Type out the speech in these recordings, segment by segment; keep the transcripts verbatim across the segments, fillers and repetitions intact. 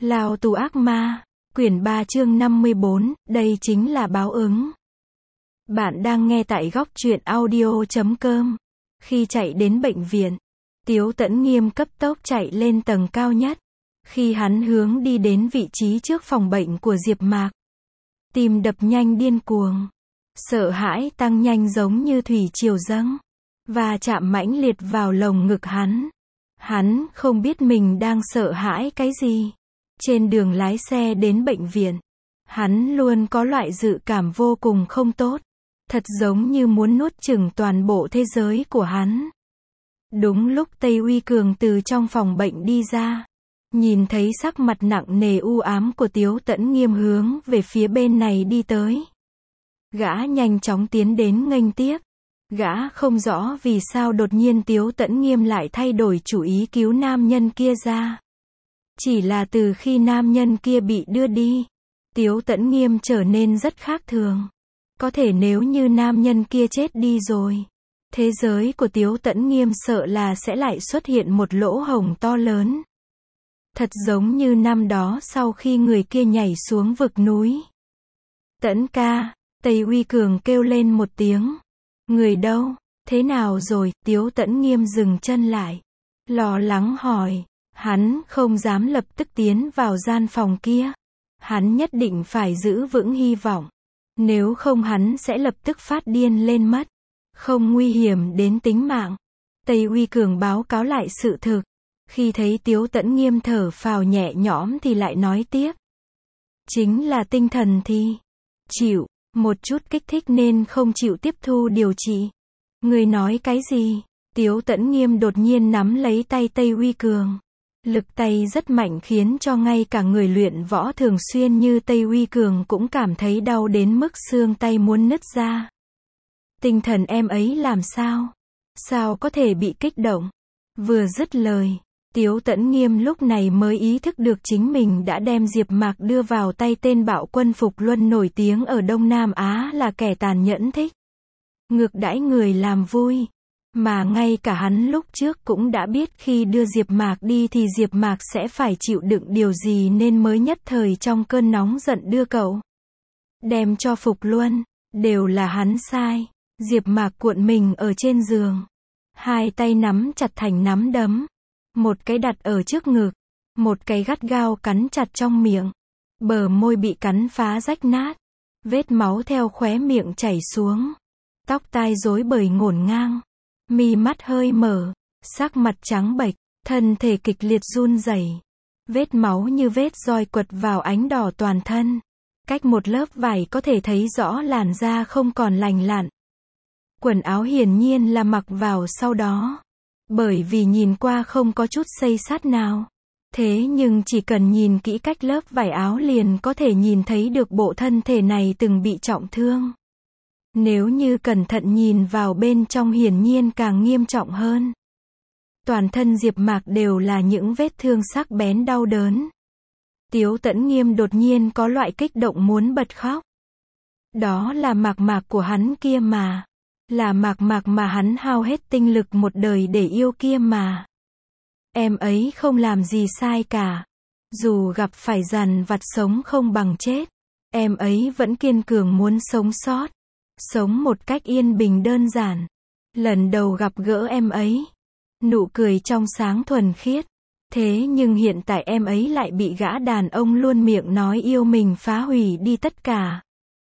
Lao tù ác ma, quyển ba chương năm mươi bốn, đây chính là báo ứng. Bạn đang nghe tại góc truyện audio chấm com. Khi chạy đến bệnh viện, Tiếu Tẫn Nghiêm cấp tốc chạy lên tầng cao nhất. Khi hắn hướng đi đến vị trí trước phòng bệnh của Diệp Mạc, tim đập nhanh điên cuồng, sợ hãi tăng nhanh giống như thủy triều dâng, và chạm mãnh liệt vào lồng ngực hắn. Hắn không biết mình đang sợ hãi cái gì. Trên đường lái xe đến bệnh viện, hắn luôn có loại dự cảm vô cùng không tốt, thật giống như muốn nuốt chửng toàn bộ thế giới của hắn. Đúng lúc Tây Uy Cường từ trong phòng bệnh đi ra, nhìn thấy sắc mặt nặng nề u ám của Tiếu Tẫn Nghiêm hướng về phía bên này đi tới. Gã nhanh chóng tiến đến nghênh tiếp. Gã không rõ vì sao đột nhiên Tiếu Tẫn Nghiêm lại thay đổi chủ ý cứu nam nhân kia ra. Chỉ là từ khi nam nhân kia bị đưa đi, Tiếu Tẫn Nghiêm trở nên rất khác thường. Có thể nếu như nam nhân kia chết đi rồi, thế giới của Tiếu Tẫn Nghiêm sợ là sẽ lại xuất hiện một lỗ hổng to lớn. Thật giống như năm đó sau khi người kia nhảy xuống vực núi. Tẫn ca, Tây Uy Cường kêu lên một tiếng. Người đâu? Thế nào rồi? Tiếu Tẫn Nghiêm dừng chân lại, lo lắng hỏi. Hắn không dám lập tức tiến vào gian phòng kia. Hắn nhất định phải giữ vững hy vọng. Nếu không hắn sẽ lập tức phát điên lên mất. Không nguy hiểm đến tính mạng. Tây Uy Cường báo cáo lại sự thực. Khi thấy Tiếu Tẫn Nghiêm thở phào nhẹ nhõm thì lại nói tiếp. Chính là tinh thần thì chịu một chút kích thích nên không chịu tiếp thu điều trị. Người nói cái gì? Tiếu Tẫn Nghiêm đột nhiên nắm lấy tay Tây Uy Cường. Lực tay rất mạnh khiến cho ngay cả người luyện võ thường xuyên như Tây Uy Cường cũng cảm thấy đau đến mức xương tay muốn nứt ra. Tinh thần em ấy làm sao? Sao có thể bị kích động? Vừa dứt lời, Tiếu Tẫn Nghiêm lúc này mới ý thức được chính mình đã đem Diệp Mạc đưa vào tay tên bạo quân Phục Luân nổi tiếng ở Đông Nam Á là kẻ tàn nhẫn thích ngược đãi người làm vui. Mà ngay cả hắn lúc trước cũng đã biết khi đưa Diệp Mạc đi thì Diệp Mạc sẽ phải chịu đựng điều gì nên mới nhất thời trong cơn nóng giận đưa cậu đem cho Phục Luân. Đều là hắn sai. Diệp Mạc cuộn mình ở trên giường, hai tay nắm chặt thành nắm đấm, một cái đặt ở trước ngực, một cái gắt gao cắn chặt trong miệng. Bờ môi bị cắn phá rách nát, vết máu theo khóe miệng chảy xuống, tóc tai rối bời ngổn ngang, mi mắt hơi mở, sắc mặt trắng bệch, thân thể kịch liệt run rẩy. Vết máu như vết roi quật vào ánh đỏ toàn thân. Cách một lớp vải có thể thấy rõ làn da không còn lành lặn. Quần áo hiển nhiên là mặc vào sau đó. Bởi vì nhìn qua không có chút xây xát nào. Thế nhưng chỉ cần nhìn kỹ cách lớp vải áo liền có thể nhìn thấy được bộ thân thể này từng bị trọng thương. Nếu như cẩn thận nhìn vào bên trong hiển nhiên càng nghiêm trọng hơn. Toàn thân Diệp Mạc đều là những vết thương sắc bén đau đớn. Tiếu Tẫn Nghiêm đột nhiên có loại kích động muốn bật khóc. Đó là Mạc Mạc của hắn kia mà. Là Mạc Mạc mà hắn hao hết tinh lực một đời để yêu kia mà. Em ấy không làm gì sai cả. Dù gặp phải dằn vặt sống không bằng chết, em ấy vẫn kiên cường muốn sống sót. Sống một cách yên bình đơn giản. Lần đầu gặp gỡ em ấy, nụ cười trong sáng thuần khiết. Thế nhưng hiện tại em ấy lại bị gã đàn ông luôn miệng nói yêu mình phá hủy đi tất cả.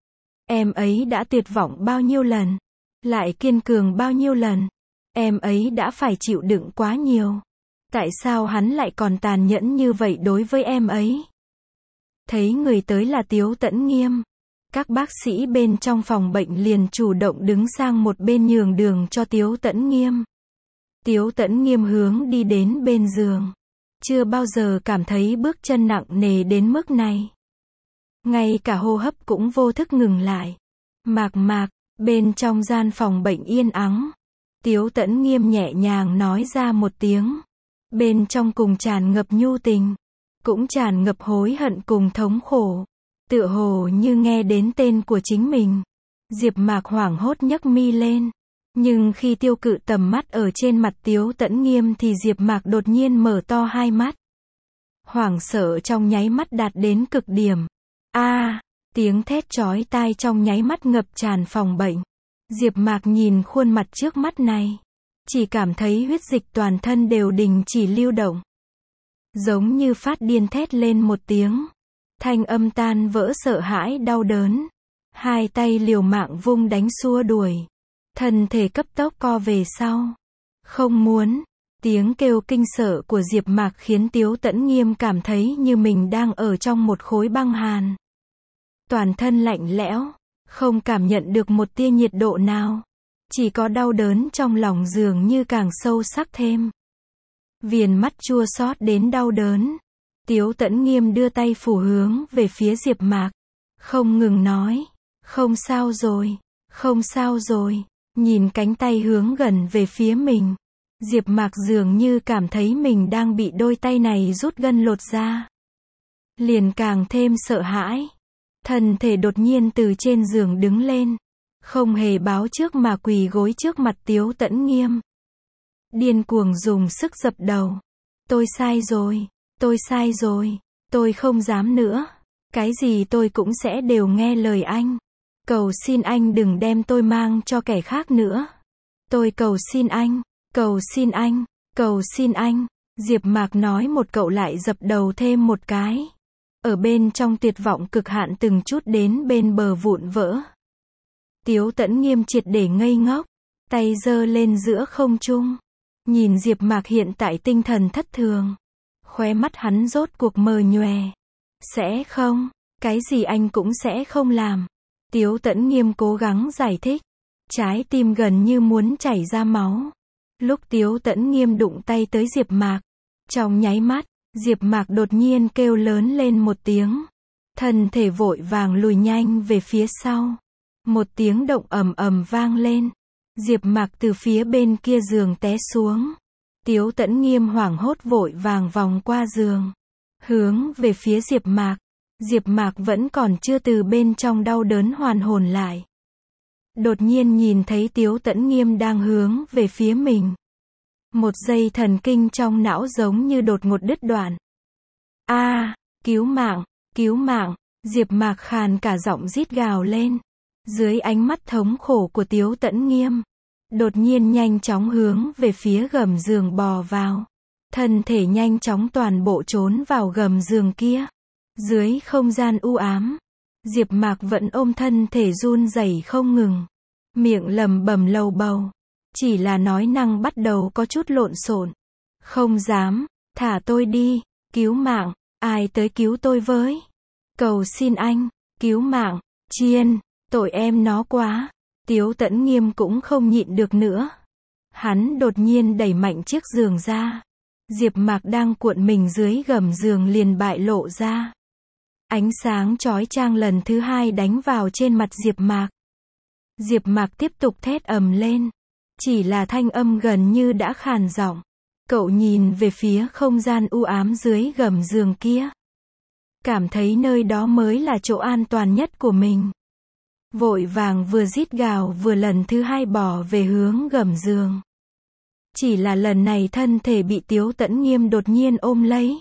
Em ấy đã tuyệt vọng bao nhiêu lần, lại kiên cường bao nhiêu lần. Em ấy đã phải chịu đựng quá nhiều. Tại sao hắn lại còn tàn nhẫn như vậy đối với em ấy? Thấy người tới là Tiếu Tẫn Nghiêm, các bác sĩ bên trong phòng bệnh liền chủ động đứng sang một bên nhường đường cho Tiếu Tẫn Nghiêm. Tiếu Tẫn Nghiêm hướng đi đến bên giường. Chưa bao giờ cảm thấy bước chân nặng nề đến mức này. Ngay cả hô hấp cũng vô thức ngừng lại. Mạc Mạc, bên trong gian phòng bệnh yên ắng. Tiếu Tẫn Nghiêm nhẹ nhàng nói ra một tiếng. Bên trong cùng tràn ngập nhu tình, cũng tràn ngập hối hận cùng thống khổ. Tựa hồ như nghe đến tên của chính mình. Diệp Mạc hoảng hốt nhấc mi lên. Nhưng khi tiêu cự tầm mắt ở trên mặt Tiếu Tẫn Nghiêm thì Diệp Mạc đột nhiên mở to hai mắt. Hoảng sợ trong nháy mắt đạt đến cực điểm. A, tiếng thét chói tai trong nháy mắt ngập tràn phòng bệnh. Diệp Mạc nhìn khuôn mặt trước mắt này, chỉ cảm thấy huyết dịch toàn thân đều đình chỉ lưu động. Giống như phát điên thét lên một tiếng. Thanh âm tan vỡ sợ hãi đau đớn. Hai tay liều mạng vung đánh xua đuổi. Thân thể cấp tốc co về sau. Không muốn. Tiếng kêu kinh sợ của Diệp Mạc khiến Tiếu Tẫn Nghiêm cảm thấy như mình đang ở trong một khối băng hàn. Toàn thân lạnh lẽo, không cảm nhận được một tia nhiệt độ nào. Chỉ có đau đớn trong lòng dường như càng sâu sắc thêm. Viền mắt chua xót đến đau đớn. Tiếu Tẫn Nghiêm đưa tay phủ hướng về phía Diệp Mạc. Không ngừng nói. Không sao rồi. Không sao rồi. Nhìn cánh tay hướng gần về phía mình. Diệp Mạc dường như cảm thấy mình đang bị đôi tay này rút gân lột ra. Liền càng thêm sợ hãi. Thân thể đột nhiên từ trên giường đứng lên. Không hề báo trước mà quỳ gối trước mặt Tiếu Tẫn Nghiêm. Điên cuồng dùng sức dập đầu. Tôi sai rồi. Tôi sai rồi. Tôi không dám nữa. Cái gì tôi cũng sẽ đều nghe lời anh. Cầu xin anh đừng đem tôi mang cho kẻ khác nữa. Tôi cầu xin anh. Cầu xin anh. Cầu xin anh. Diệp Mạc nói một cậu lại dập đầu thêm một cái. Ở bên trong tuyệt vọng cực hạn từng chút đến bên bờ vụn vỡ. Tiếu Tẫn Nghiêm triệt để ngây ngốc. Tay giơ lên giữa không trung. Nhìn Diệp Mạc hiện tại tinh thần thất thường. Khóe mắt hắn rốt cuộc mờ nhòe. Sẽ không. Cái gì anh cũng sẽ không làm. Tiếu Tẫn Nghiêm cố gắng giải thích. Trái tim gần như muốn chảy ra máu. Lúc Tiếu Tẫn Nghiêm đụng tay tới Diệp Mạc. Trong nháy mắt, Diệp Mạc đột nhiên kêu lớn lên một tiếng. Thân thể vội vàng lùi nhanh về phía sau. Một tiếng động ầm ầm vang lên. Diệp Mạc từ phía bên kia giường té xuống. Tiếu Tẫn Nghiêm hoảng hốt vội vàng vòng qua giường. Hướng về phía Diệp Mạc. Diệp Mạc vẫn còn chưa từ bên trong đau đớn hoàn hồn lại. Đột nhiên nhìn thấy Tiếu Tẫn Nghiêm đang hướng về phía mình. Một dây thần kinh trong não giống như đột ngột đứt đoạn. A, cứu mạng, cứu mạng, Diệp Mạc khàn cả giọng rít gào lên. Dưới ánh mắt thống khổ của Tiếu Tẫn Nghiêm, đột nhiên nhanh chóng hướng về phía gầm giường bò vào. Thân thể nhanh chóng toàn bộ trốn vào gầm giường kia. Dưới không gian u ám, Diệp Mạc vẫn ôm thân thể run rẩy không ngừng. Miệng lẩm bẩm lầu bầu. Chỉ là nói năng bắt đầu có chút lộn xộn. Không dám, thả tôi đi, cứu mạng, ai tới cứu tôi với. Cầu xin anh, cứu mạng, chiên, tội em nó quá. Tiếu Tẫn Nghiêm cũng không nhịn được nữa. Hắn đột nhiên đẩy mạnh chiếc giường ra. Diệp Mạc đang cuộn mình dưới gầm giường liền bại lộ ra. Ánh sáng chói chang lần thứ hai đánh vào trên mặt Diệp Mạc. Diệp Mạc tiếp tục thét ầm lên. Chỉ là thanh âm gần như đã khàn giọng. Cậu nhìn về phía không gian u ám dưới gầm giường kia. Cảm thấy nơi đó mới là chỗ an toàn nhất của mình. Vội vàng vừa rít gào vừa lần thứ hai bỏ về hướng gầm giường. Chỉ là lần này thân thể bị Tiếu Tẫn Nghiêm đột nhiên ôm lấy.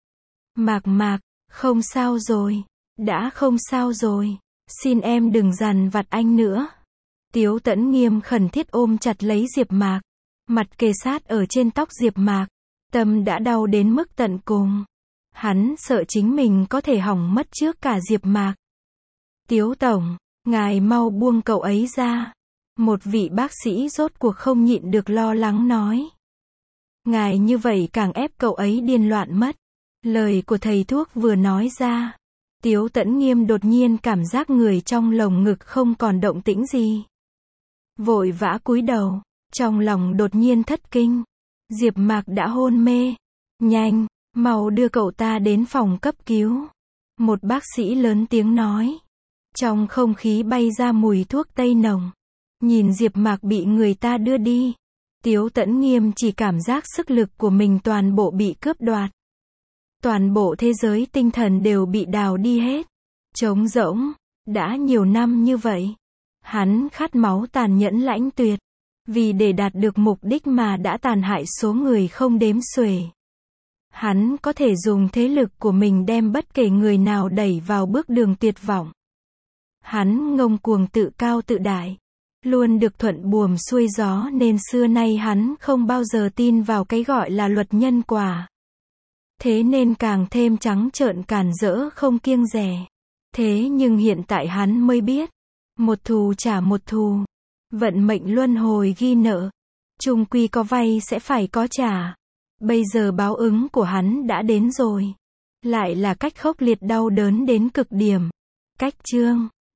Mạc Mạc, không sao rồi. Đã không sao rồi. Xin em đừng dằn vặt anh nữa. Tiếu Tẫn Nghiêm khẩn thiết ôm chặt lấy Diệp Mạc. Mặt kề sát ở trên tóc Diệp Mạc. Tâm đã đau đến mức tận cùng. Hắn sợ chính mình có thể hỏng mất trước cả Diệp Mạc. Tiếu Tổng, ngài mau buông cậu ấy ra. Một vị bác sĩ rốt cuộc không nhịn được lo lắng nói. Ngài như vậy càng ép cậu ấy điên loạn mất. Lời của thầy thuốc vừa nói ra. Tiếu Tẫn Nghiêm đột nhiên cảm giác người trong lồng ngực không còn động tĩnh gì. Vội vã cúi đầu. Trong lòng đột nhiên thất kinh. Diệp Mạc đã hôn mê. Nhanh, mau đưa cậu ta đến phòng cấp cứu. Một bác sĩ lớn tiếng nói. Trong không khí bay ra mùi thuốc tây nồng. Nhìn Diệp Mạc bị người ta đưa đi. Tiếu Tẫn Nghiêm chỉ cảm giác sức lực của mình toàn bộ bị cướp đoạt. Toàn bộ thế giới tinh thần đều bị đào đi hết. Trống rỗng. Đã nhiều năm như vậy. Hắn khát máu tàn nhẫn lãnh tuyệt. Vì để đạt được mục đích mà đã tàn hại số người không đếm xuể. Hắn có thể dùng thế lực của mình đem bất kể người nào đẩy vào bước đường tuyệt vọng. Hắn ngông cuồng tự cao tự đại, luôn được thuận buồm xuôi gió nên xưa nay hắn không bao giờ tin vào cái gọi là luật nhân quả. Thế nên càng thêm trắng trợn càn rỡ không kiêng dè. Thế nhưng hiện tại hắn mới biết, một thù trả một thù, vận mệnh luân hồi ghi nợ, chung quy có vay sẽ phải có trả. Bây giờ báo ứng của hắn đã đến rồi, lại là cách khốc liệt đau đớn đến cực điểm. Cách chương